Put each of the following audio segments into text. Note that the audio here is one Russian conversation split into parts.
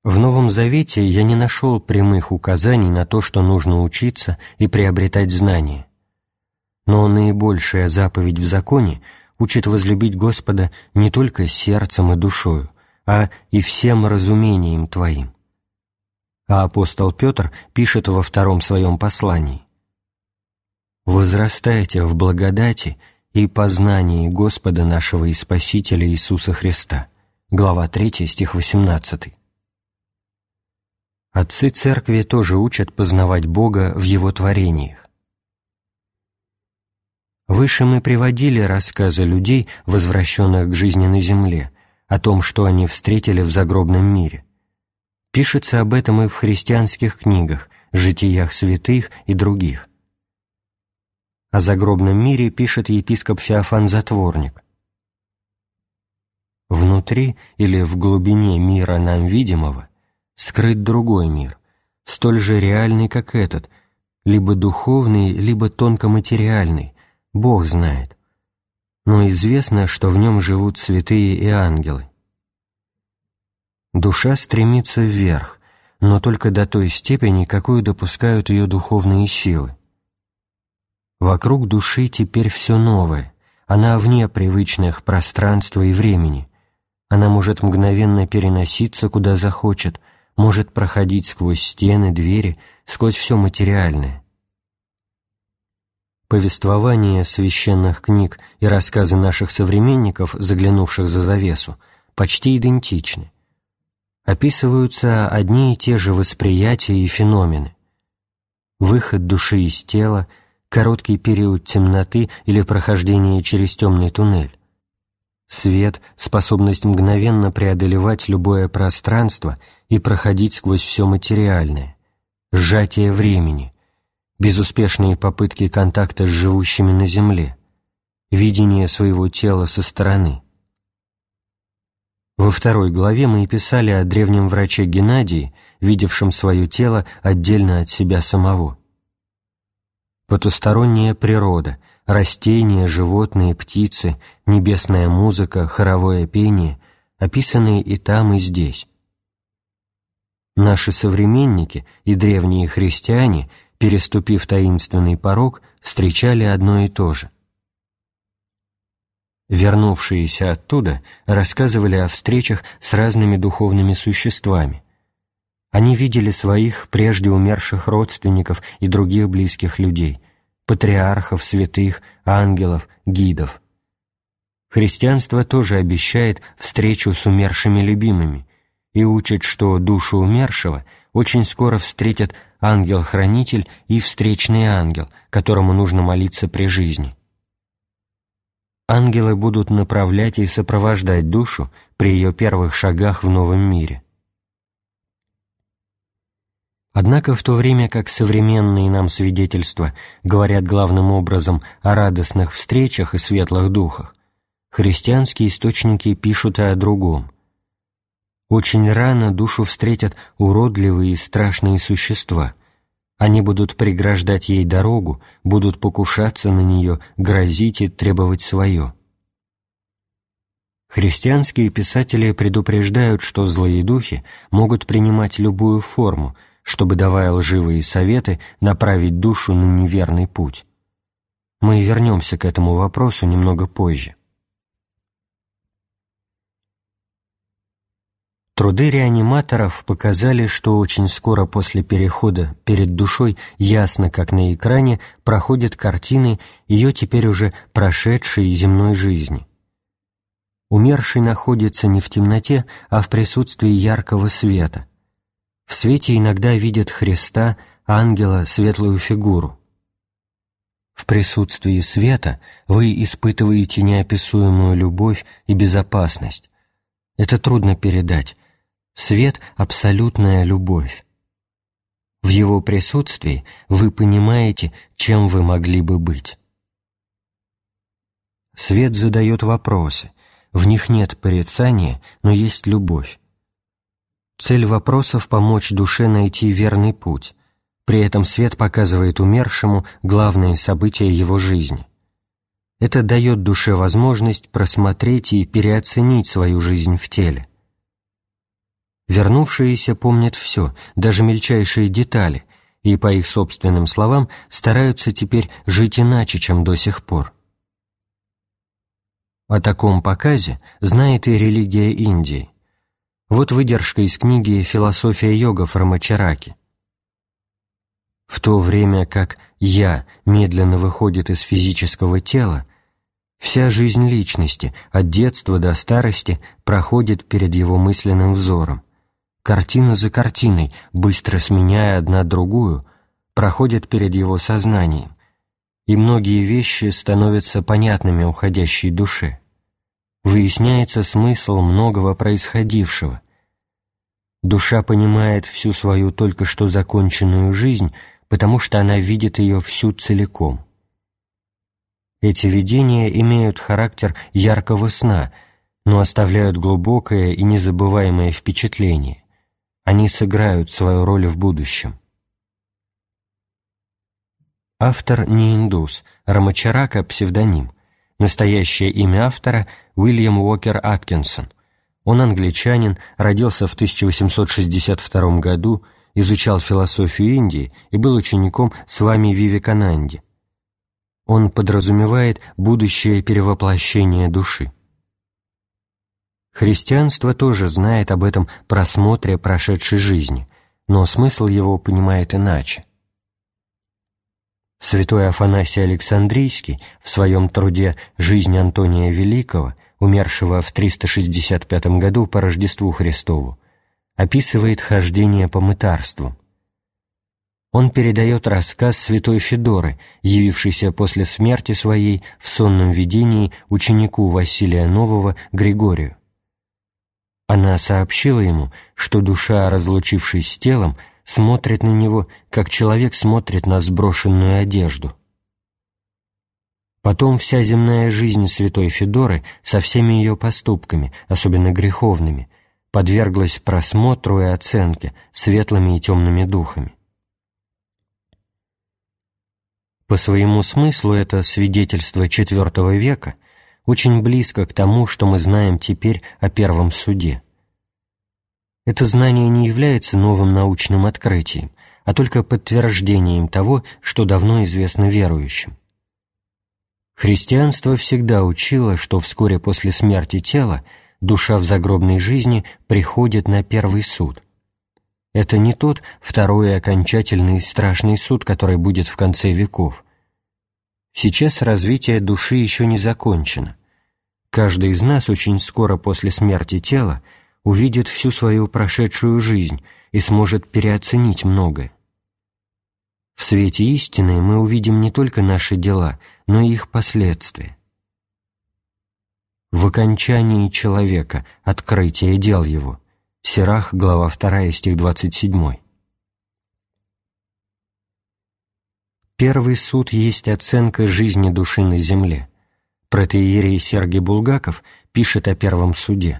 В Новом Завете я не нашел прямых указаний на то, что нужно учиться и приобретать знания. Но наибольшая заповедь в законе учит возлюбить Господа не только сердцем и душою, а и всем разумением твоим. А апостол Петр пишет во втором своем послании: «Возрастайте в благодати и познании Господа нашего и Спасителя Иисуса Христа». Глава 3, стих 18. Отцы Церкви тоже учат познавать Бога в Его творениях. Выше мы приводили рассказы людей, возвращенных к жизни на земле, о том, что они встретили в загробном мире. Пишется об этом и в христианских книгах, житиях святых и других. О загробном мире пишет епископ Феофан Затворник: «Внутри или в глубине мира нам видимого скрыт другой мир, столь же реальный, как этот, либо духовный, либо тонкоматериальный, Бог знает. Но известно, что в нем живут святые и ангелы. Душа стремится вверх, но только до той степени, какую допускают ее духовные силы. Вокруг души теперь все новое, она вне привычных пространства и времени, она может мгновенно переноситься, куда захочет, может проходить сквозь стены, двери, сквозь все материальное. Повествования священных книг и рассказы наших современников, заглянувших за завесу, почти идентичны. Описываются одни и те же восприятия и феномены. Выход души из тела, короткий период темноты или прохождение через темный туннель. Свет, способность мгновенно преодолевать любое пространство и проходить сквозь все материальное, сжатие времени, безуспешные попытки контакта с живущими на земле, видение своего тела со стороны. Во 2 главе мы и писали о древнем враче Геннадии, видевшем свое тело отдельно от себя самого. Потусторонняя природа, растения, животные, птицы, небесная музыка, хоровое пение, описанные и там, и здесь. Наши современники и древние христиане, переступив таинственный порог, встречали одно и то же. Вернувшиеся оттуда рассказывали о встречах с разными духовными существами. Они видели своих прежде умерших родственников и других близких людей, патриархов, святых, ангелов, гидов. Христианство тоже обещает встречу с умершими любимыми и учит, что душу умершего очень скоро встретят ангел-хранитель и встречный ангел, которому нужно молиться при жизни. Ангелы будут направлять и сопровождать душу при ее первых шагах в новом мире. Однако в то время как современные нам свидетельства говорят главным образом о радостных встречах и светлых духах, христианские источники пишут и о другом. Очень рано душу встретят уродливые и страшные существа. Они будут преграждать ей дорогу, будут покушаться на нее, грозить и требовать свое. Христианские писатели предупреждают, что злые духи могут принимать любую форму, чтобы, давая лживые советы, направить душу на неверный путь. Мы вернемся к этому вопросу немного позже. Труды реаниматоров показали, что очень скоро после перехода перед душой ясно, как на экране, проходят картины ее теперь уже прошедшей земной жизни. Умерший находится не в темноте, а в присутствии яркого света. В свете иногда видят Христа, ангела, светлую фигуру. В присутствии света вы испытываете неописуемую любовь и безопасность. Это трудно передать. Свет — абсолютная любовь. В его присутствии вы понимаете, чем вы могли бы быть. Свет задает вопросы. В них нет порицания, но есть любовь. Цель вопросов — помочь душе найти верный путь. При этом свет показывает умершему главные события его жизни. Это дает душе возможность просмотреть и переоценить свою жизнь в теле. Вернувшиеся помнят все, даже мельчайшие детали, и, по их собственным словам, стараются теперь жить иначе, чем до сих пор. О таком показе знает и религия Индии. Вот выдержка из книги «Философия йогов» Рамачараки. В то время как «я» медленно выходит из физического тела, вся жизнь личности, от детства до старости, проходит перед его мысленным взором. Картина за картиной, быстро сменяя одна другую, проходит перед его сознанием, и многие вещи становятся понятными уходящей душе. Выясняется смысл многого происходившего. Душа понимает всю свою только что законченную жизнь, потому что она видит ее всю целиком. Эти видения имеют характер яркого сна, но оставляют глубокое и незабываемое впечатление. Они сыграют свою роль в будущем. Автор не индус, Рамачарака – псевдоним. Настоящее имя автора – Уильям Уокер Аткинсон. Он англичанин, родился в 1862 году, изучал философию Индии и был учеником Свами Вивекананди. Он подразумевает будущее перевоплощение души. Христианство тоже знает об этом просмотре прошедшей жизни, но смысл его понимает иначе. Святой Афанасий Александрийский в своем труде «Жизнь Антония Великого», умершего в 365 году по Рождеству Христову, описывает хождение по мытарствам. Он передает рассказ святой Федоры, явившейся после смерти своей в сонном видении ученику Василия Нового Григорию. Она сообщила ему, что душа, разлучившись с телом, смотрит на него, как человек смотрит на сброшенную одежду. Потом вся земная жизнь святой Федоры со всеми ее поступками, особенно греховными, подверглась просмотру и оценке светлыми и темными духами. По своему смыслу это свидетельство IV века очень близко к тому, что мы знаем теперь о Первом суде. Это знание не является новым научным открытием, а только подтверждением того, что давно известно верующим. Христианство всегда учило, что вскоре после смерти тела душа в загробной жизни приходит на первый суд. Это не тот второй и окончательный страшный суд, который будет в конце веков. Сейчас развитие души еще не закончено. Каждый из нас очень скоро после смерти тела увидит всю свою прошедшую жизнь и сможет переоценить многое. В свете истины мы увидим не только наши дела, но и их последствия. В окончании человека открытие дел его. Сирах, глава 2, стих 27. Первый суд есть оценка жизни души на земле. Протоиерей Сергий Булгаков пишет о первом суде.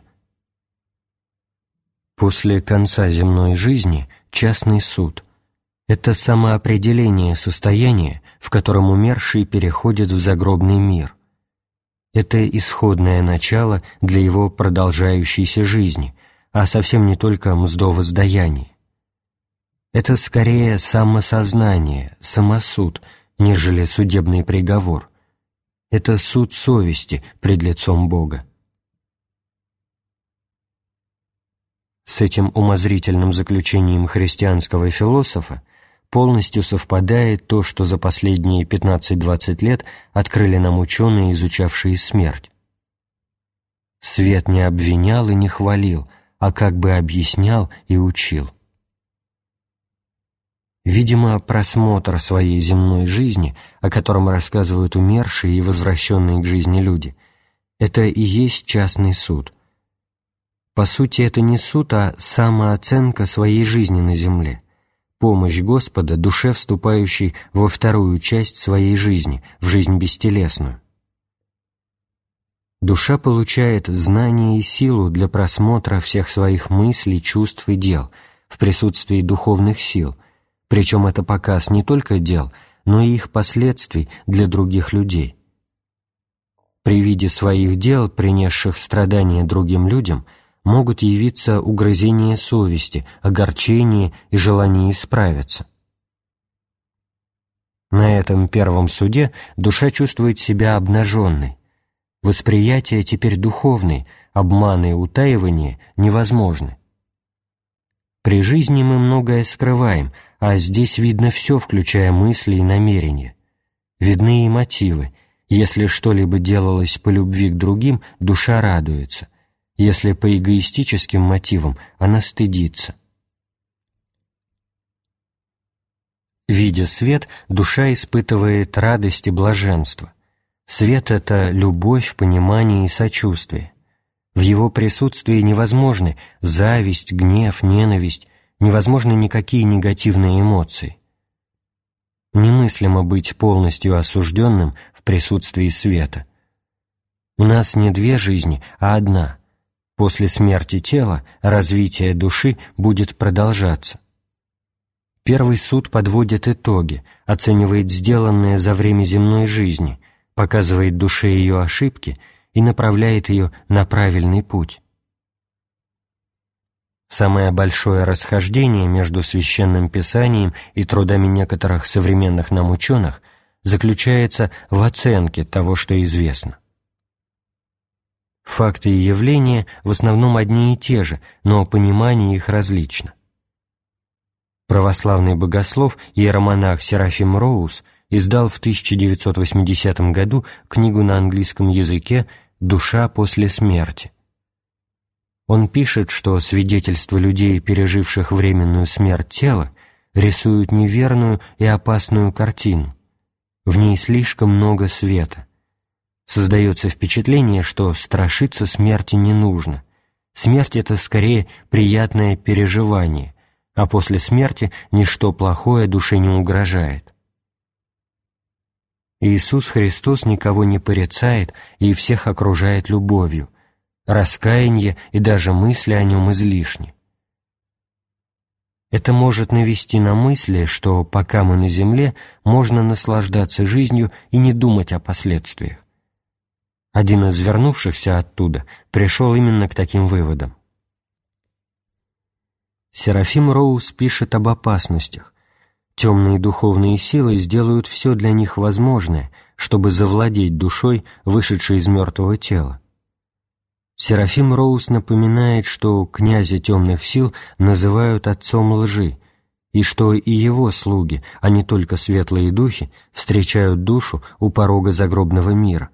После конца земной жизни частный суд – это самоопределение состояния, в котором умерший переходит в загробный мир. Это исходное начало для его продолжающейся жизни, а совсем не только мздовоздаяние. Это скорее самосознание, самосуд, нежели судебный приговор. Это суд совести пред лицом Бога. С этим умозрительным заключением христианского философа полностью совпадает то, что за последние 15-20 лет открыли нам ученые, изучавшие смерть. Свет не обвинял и не хвалил, а как бы объяснял и учил. Видимо, просмотр своей земной жизни, о котором рассказывают умершие и возвращенные к жизни люди, это и есть частный суд. По сути, это не суд, а самооценка своей жизни на земле, помощь Господа душе, вступающей во вторую часть своей жизни, в жизнь бестелесную. Душа получает знание и силу для просмотра всех своих мыслей, чувств и дел в присутствии духовных сил, причем это показ не только дел, но и их последствий для других людей. При виде своих дел, принесших страдания другим людям, могут явиться угрызения совести, огорчение и желание исправиться. На этом первом суде душа чувствует себя обнаженной. Восприятие теперь духовное, обманы и утаивание невозможны. При жизни мы многое скрываем, а здесь видно все, включая мысли и намерения. Видны и мотивы. Если что-либо делалось по любви к другим, душа радуется. Если по эгоистическим мотивам, она стыдится. Видя свет, душа испытывает радость и блаженство. Свет — это любовь, понимание и сочувствие. В его присутствии невозможны зависть, гнев, ненависть, невозможны никакие негативные эмоции. Немыслимо быть полностью осужденным в присутствии света. У нас не две жизни, а одна. После смерти тела развитие души будет продолжаться. Первый суд подводит итоги, оценивает сделанное за время земной жизни, показывает душе ее ошибки и направляет ее на правильный путь. Самое большое расхождение между Священным Писанием и трудами некоторых современных нам ученых заключается в оценке того, что известно. Факты и явления в основном одни и те же, но понимание их различно. Православный богослов и иеромонах Серафим Роуз издал в 1980 году книгу на английском языке «Душа после смерти». Он пишет, что свидетельства людей, переживших временную смерть тела, рисуют неверную и опасную картину. В ней слишком много света. Создается впечатление, что страшиться смерти не нужно. Смерть — это скорее приятное переживание, а после смерти ничто плохое душе не угрожает. Иисус Христос никого не порицает и всех окружает любовью. Раскаяние и даже мысли о нем излишни. Это может навести на мысли, что пока мы на земле, можно наслаждаться жизнью и не думать о последствиях. Один из вернувшихся оттуда пришел именно к таким выводам. Серафим Роуз пишет об опасностях. Темные духовные силы сделают все для них возможное, чтобы завладеть душой, вышедшей из мертвого тела. Серафим Роуз напоминает, что князя темных сил называют отцом лжи, и что и его слуги, а не только светлые духи, встречают душу у порога загробного мира.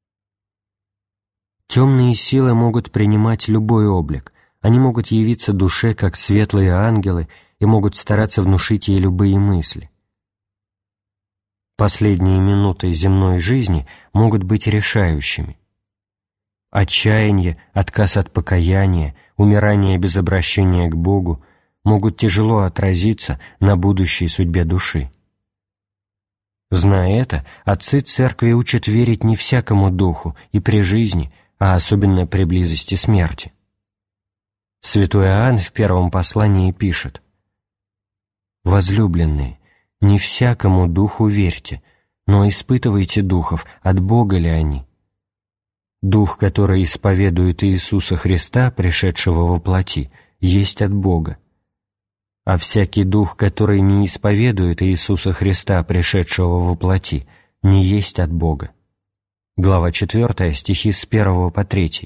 Темные силы могут принимать любой облик, они могут явиться душе как светлые ангелы и могут стараться внушить ей любые мысли. Последние минуты земной жизни могут быть решающими. Отчаяние, отказ от покаяния, умирание без обращения к Богу могут тяжело отразиться на будущей судьбе души. Зная это, отцы Церкви учат верить не всякому духу и при жизни, а особенно при близости смерти. Святой Иоанн в первом послании пишет: «Возлюбленные, не всякому духу верьте, но испытывайте духов, от Бога ли они. Дух, который исповедует Иисуса Христа, пришедшего во плоти, есть от Бога. А всякий дух, который не исповедует Иисуса Христа, пришедшего во плоти, не есть от Бога». Глава 4, стихи с 1 по 3.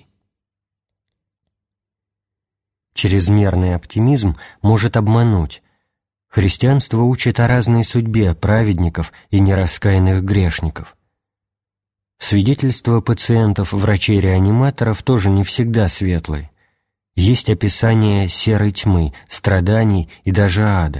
Чрезмерный оптимизм может обмануть. Христианство учит о разной судьбе праведников и нераскаянных грешников. Свидетельства пациентов, врачей-реаниматоров тоже не всегда светлые. Есть описание серой тьмы, страданий и даже ада.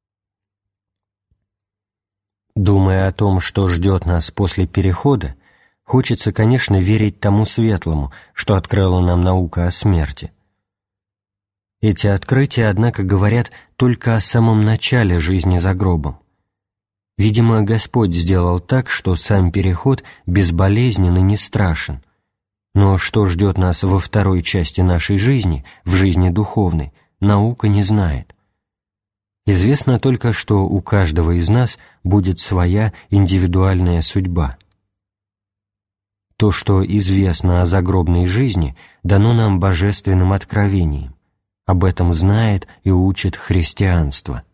Думая о том, что ждет нас после перехода, хочется, конечно, верить тому светлому, что открыла нам наука о смерти. Эти открытия, однако, говорят только о самом начале жизни за гробом. Видимо, Господь сделал так, что сам переход безболезнен и не страшен. Но что ждет нас во второй части нашей жизни, в жизни духовной, наука не знает. Известно только, что у каждого из нас будет своя индивидуальная судьба. То, что известно о загробной жизни, дано нам божественным откровением. Об этом знает и учит христианство.